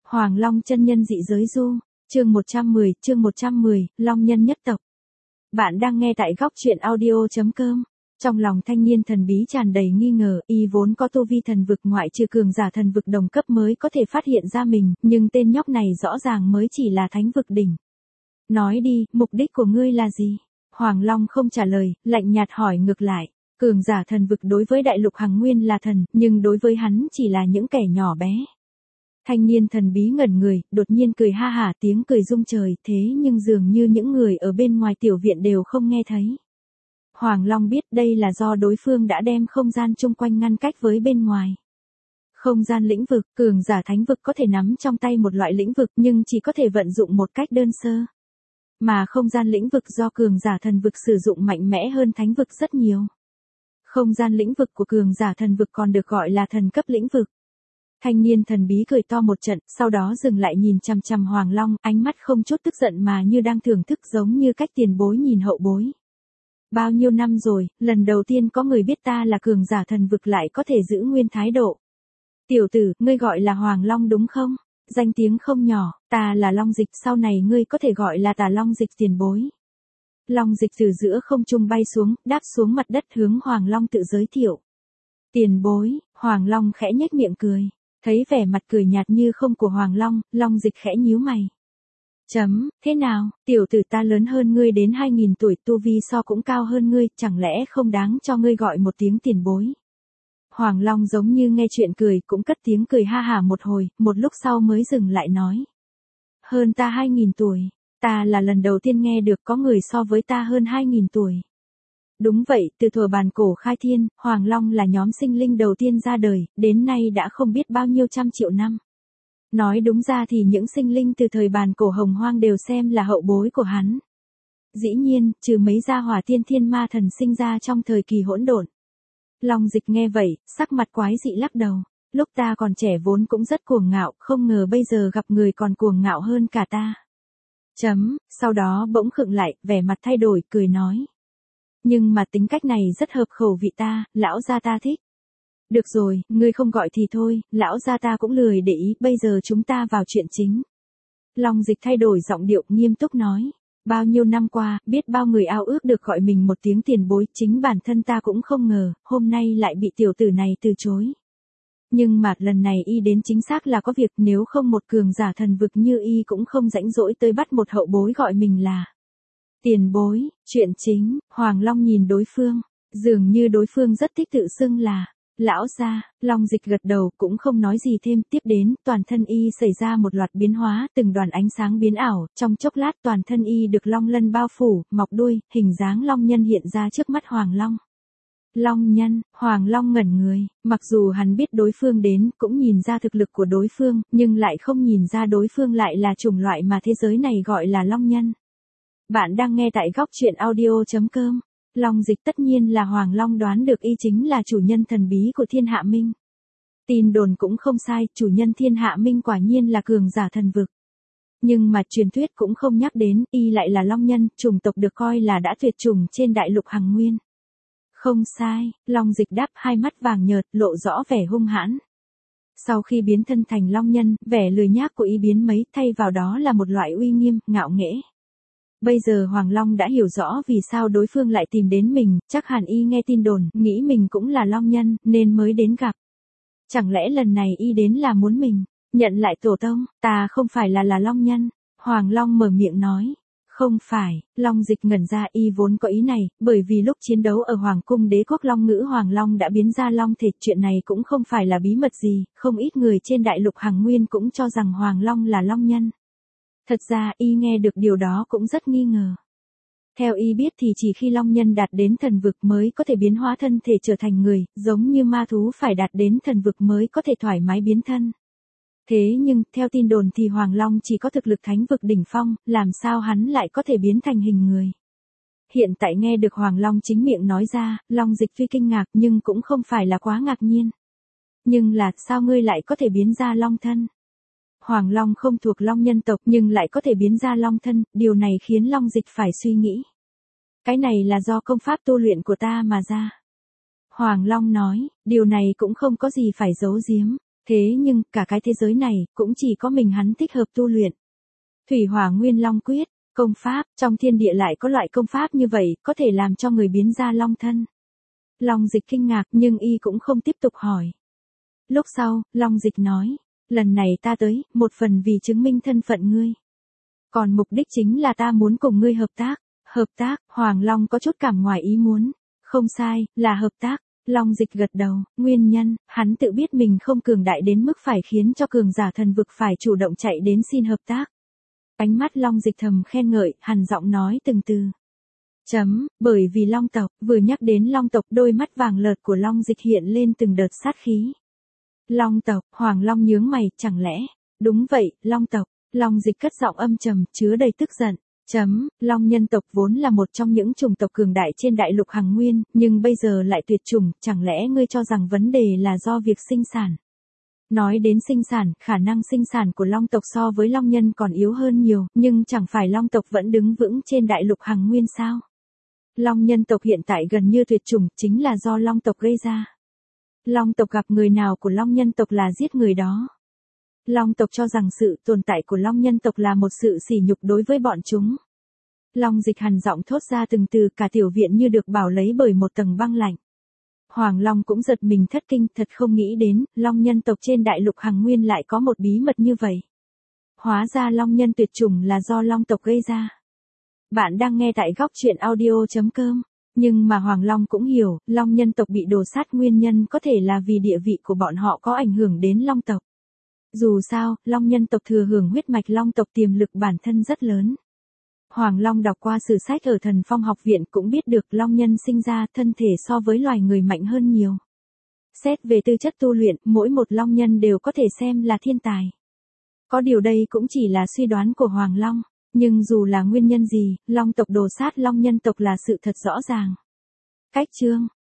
Hoàng Long chân nhân dị giới du, chương 110, Long nhân nhất tộc. Bạn đang nghe tại góc truyện audio.com. Trong lòng thanh niên thần bí tràn đầy nghi ngờ, y vốn có tu vi thần vực ngoại trừ cường giả thần vực đồng cấp mới có thể phát hiện ra mình, nhưng tên nhóc này rõ ràng mới chỉ là thánh vực đỉnh. Nói đi, mục đích của ngươi là gì? Hoàng Long không trả lời, lạnh nhạt hỏi ngược lại. Cường giả thần vực đối với đại lục Hằng Nguyên là thần, nhưng đối với hắn chỉ là những kẻ nhỏ bé. Thanh niên thần bí ngẩn người, đột nhiên cười ha hả, tiếng cười rung trời, thế nhưng dường như những người ở bên ngoài tiểu viện đều không nghe thấy. Hoàng Long biết đây là do đối phương đã đem không gian chung quanh ngăn cách với bên ngoài. Không gian lĩnh vực, cường giả thánh vực có thể nắm trong tay một loại lĩnh vực nhưng chỉ có thể vận dụng một cách đơn sơ. Mà không gian lĩnh vực do cường giả thần vực sử dụng mạnh mẽ hơn thánh vực rất nhiều. Không gian lĩnh vực của cường giả thần vực còn được gọi là thần cấp lĩnh vực. Thanh niên thần bí cười to một trận, sau đó dừng lại nhìn chằm chằm Hoàng Long, ánh mắt không chút tức giận mà như đang thưởng thức, giống như cách tiền bối nhìn hậu bối. Bao nhiêu năm rồi, lần đầu tiên có người biết ta là cường giả thần vực lại có thể giữ nguyên thái độ. Tiểu tử, ngươi gọi là Hoàng Long đúng không? Danh tiếng không nhỏ, ta là Long Dịch, sau này ngươi có thể gọi là Tà Long Dịch tiền bối. Long Dịch từ giữa không trung bay xuống, đáp xuống mặt đất hướng Hoàng Long tự giới thiệu. Tiền bối, Hoàng Long khẽ nhếch miệng cười. Thấy vẻ mặt cười nhạt như không của Hoàng Long, Long Dịch khẽ nhíu mày. Thế nào, tiểu tử ta lớn hơn ngươi đến 2000 tuổi, tu vi so cũng cao hơn ngươi, chẳng lẽ không đáng cho ngươi gọi một tiếng tiền bối? Hoàng Long giống như nghe chuyện cười, cũng cất tiếng cười ha hả một hồi, một lúc sau mới dừng lại nói. Hơn ta 2000 tuổi, ta là lần đầu tiên nghe được có người so với ta hơn 2000 tuổi. Đúng vậy, từ thuở bàn cổ khai thiên, Hoàng Long là nhóm sinh linh đầu tiên ra đời, đến nay đã không biết bao nhiêu trăm triệu năm. Nói đúng ra thì những sinh linh từ thời bàn cổ hồng hoang đều xem là hậu bối của hắn. Dĩ nhiên, trừ mấy gia hỏa tiên thiên ma thần sinh ra trong thời kỳ hỗn độn. Long Dịch nghe vậy, sắc mặt quái dị lắc đầu. Lúc ta còn trẻ vốn cũng rất cuồng ngạo, không ngờ bây giờ gặp người còn cuồng ngạo hơn cả ta. Sau đó bỗng khựng lại, vẻ mặt thay đổi, cười nói. Nhưng mà tính cách này rất hợp khẩu vị ta, lão gia ta thích. Được rồi, ngươi không gọi thì thôi, lão gia ta cũng lười để ý, bây giờ chúng ta vào chuyện chính. Long Dịch thay đổi giọng điệu, nghiêm túc nói. Bao nhiêu năm qua, biết bao người ao ước được gọi mình một tiếng tiền bối, chính bản thân ta cũng không ngờ, hôm nay lại bị tiểu tử này từ chối. Nhưng mà lần này y đến chính xác là có việc, nếu không một cường giả thần vực như y cũng không rãnh rỗi tới bắt một hậu bối gọi mình là tiền bối. Chuyện chính, Hoàng Long nhìn đối phương, dường như đối phương rất thích tự xưng là lão gia. Long Dịch gật đầu cũng không nói gì thêm, tiếp đến, toàn thân y xảy ra một loạt biến hóa, từng đoàn ánh sáng biến ảo, trong chốc lát toàn thân y được long lân bao phủ, mọc đuôi, hình dáng long nhân hiện ra trước mắt Hoàng Long. Long nhân, Hoàng Long ngẩn người, mặc dù hắn biết đối phương đến, cũng nhìn ra thực lực của đối phương, nhưng lại không nhìn ra đối phương lại là chủng loại mà thế giới này gọi là long nhân. Bạn đang nghe tại góc truyện audio.com. Long Dịch tất nhiên là Hoàng Long đoán được y chính là chủ nhân thần bí của Thiên Hạ Minh. Tin đồn cũng không sai, chủ nhân Thiên Hạ Minh quả nhiên là cường giả thần vực. Nhưng mà truyền thuyết cũng không nhắc đến, y lại là long nhân, chủng tộc được coi là đã tuyệt chủng trên đại lục Hằng Nguyên. Không sai, Long Dịch đáp, hai mắt vàng nhợt, lộ rõ vẻ hung hãn. Sau khi biến thân thành long nhân, vẻ lười nhác của y biến mấy, thay vào đó là một loại uy nghiêm, ngạo nghễ. Bây giờ Hoàng Long đã hiểu rõ vì sao đối phương lại tìm đến mình, chắc hẳn y nghe tin đồn, nghĩ mình cũng là long nhân, nên mới đến gặp. Chẳng lẽ lần này y đến là muốn mình nhận lại tổ tông? Ta không phải là long nhân. Hoàng Long mở miệng nói. Không phải, Long Dịch ngẩn ra, y vốn có ý này, bởi vì lúc chiến đấu ở Hoàng cung đế quốc Long Ngữ Hoàng Long đã biến ra long thể, chuyện này cũng không phải là bí mật gì, không ít người trên đại lục Hằng Nguyên cũng cho rằng Hoàng Long là long nhân. Thật ra y nghe được điều đó cũng rất nghi ngờ. Theo y biết thì chỉ khi long nhân đạt đến thần vực mới có thể biến hóa thân thể trở thành người, giống như ma thú phải đạt đến thần vực mới có thể thoải mái biến thân. Thế nhưng, theo tin đồn thì Hoàng Long chỉ có thực lực thánh vực đỉnh phong, làm sao hắn lại có thể biến thành hình người. Hiện tại nghe được Hoàng Long chính miệng nói ra, Long Dịch tuy kinh ngạc nhưng cũng không phải là quá ngạc nhiên. Nhưng là, sao ngươi lại có thể biến ra long thân? Hoàng Long không thuộc long nhân tộc nhưng lại có thể biến ra long thân, điều này khiến Long Dịch phải suy nghĩ. Cái này là do công pháp tu luyện của ta mà ra. Hoàng Long nói, điều này cũng không có gì phải giấu giếm. Thế nhưng, cả cái thế giới này, cũng chỉ có mình hắn thích hợp tu luyện. Thủy Hỏa Nguyên Long Quyết, công pháp, trong thiên địa lại có loại công pháp như vậy, có thể làm cho người biến ra long thân. Long Dịch kinh ngạc nhưng y cũng không tiếp tục hỏi. Lúc sau, Long Dịch nói, lần này ta tới, một phần vì chứng minh thân phận ngươi. Còn mục đích chính là ta muốn cùng ngươi hợp tác. Hợp tác, Hoàng Long có chút cảm ngoài ý muốn. Không sai, là hợp tác. Long Dịch gật đầu, nguyên nhân, hắn tự biết mình không cường đại đến mức phải khiến cho cường giả thần vực phải chủ động chạy đến xin hợp tác. Ánh mắt Long Dịch thầm khen ngợi, hằn giọng nói từng từ. Bởi vì Long tộc, vừa nhắc đến Long tộc đôi mắt vàng lợt của Long Dịch hiện lên từng đợt sát khí. Long tộc, Hoàng Long nhướng mày, chẳng lẽ, đúng vậy, Long tộc, Long Dịch cất giọng âm trầm, chứa đầy tức giận. Long nhân tộc vốn là một trong những chủng tộc cường đại trên đại lục Hằng Nguyên, nhưng bây giờ lại tuyệt chủng, chẳng lẽ ngươi cho rằng vấn đề là do việc sinh sản? Nói đến sinh sản, khả năng sinh sản của Long tộc so với Long nhân còn yếu hơn nhiều, nhưng chẳng phải Long tộc vẫn đứng vững trên đại lục Hằng Nguyên sao? Long nhân tộc hiện tại gần như tuyệt chủng, chính là do Long tộc gây ra. Long tộc gặp người nào của Long nhân tộc là giết người đó. Long tộc cho rằng sự tồn tại của Long nhân tộc là một sự sỉ nhục đối với bọn chúng. Long Dịch hằn giọng thốt ra từng từ, cả tiểu viện như được bảo lấy bởi một tầng băng lạnh. Hoàng Long cũng giật mình thất kinh, thật không nghĩ đến, Long nhân tộc trên đại lục Hằng Nguyên lại có một bí mật như vậy. Hóa ra Long nhân tuyệt chủng là do Long tộc gây ra. Bạn đang nghe tại góc truyện audio.com. Nhưng mà Hoàng Long cũng hiểu, Long nhân tộc bị đổ sát nguyên nhân có thể là vì địa vị của bọn họ có ảnh hưởng đến Long tộc. Dù sao, Long nhân tộc thừa hưởng huyết mạch Long tộc tiềm lực bản thân rất lớn. Hoàng Long đọc qua sử sách ở Thần Phong học viện cũng biết được Long nhân sinh ra thân thể so với loài người mạnh hơn nhiều. Xét về tư chất tu luyện, mỗi một Long nhân đều có thể xem là thiên tài. Có điều đây cũng chỉ là suy đoán của Hoàng Long, nhưng dù là nguyên nhân gì, Long tộc đồ sát Long nhân tộc là sự thật rõ ràng. Cách chương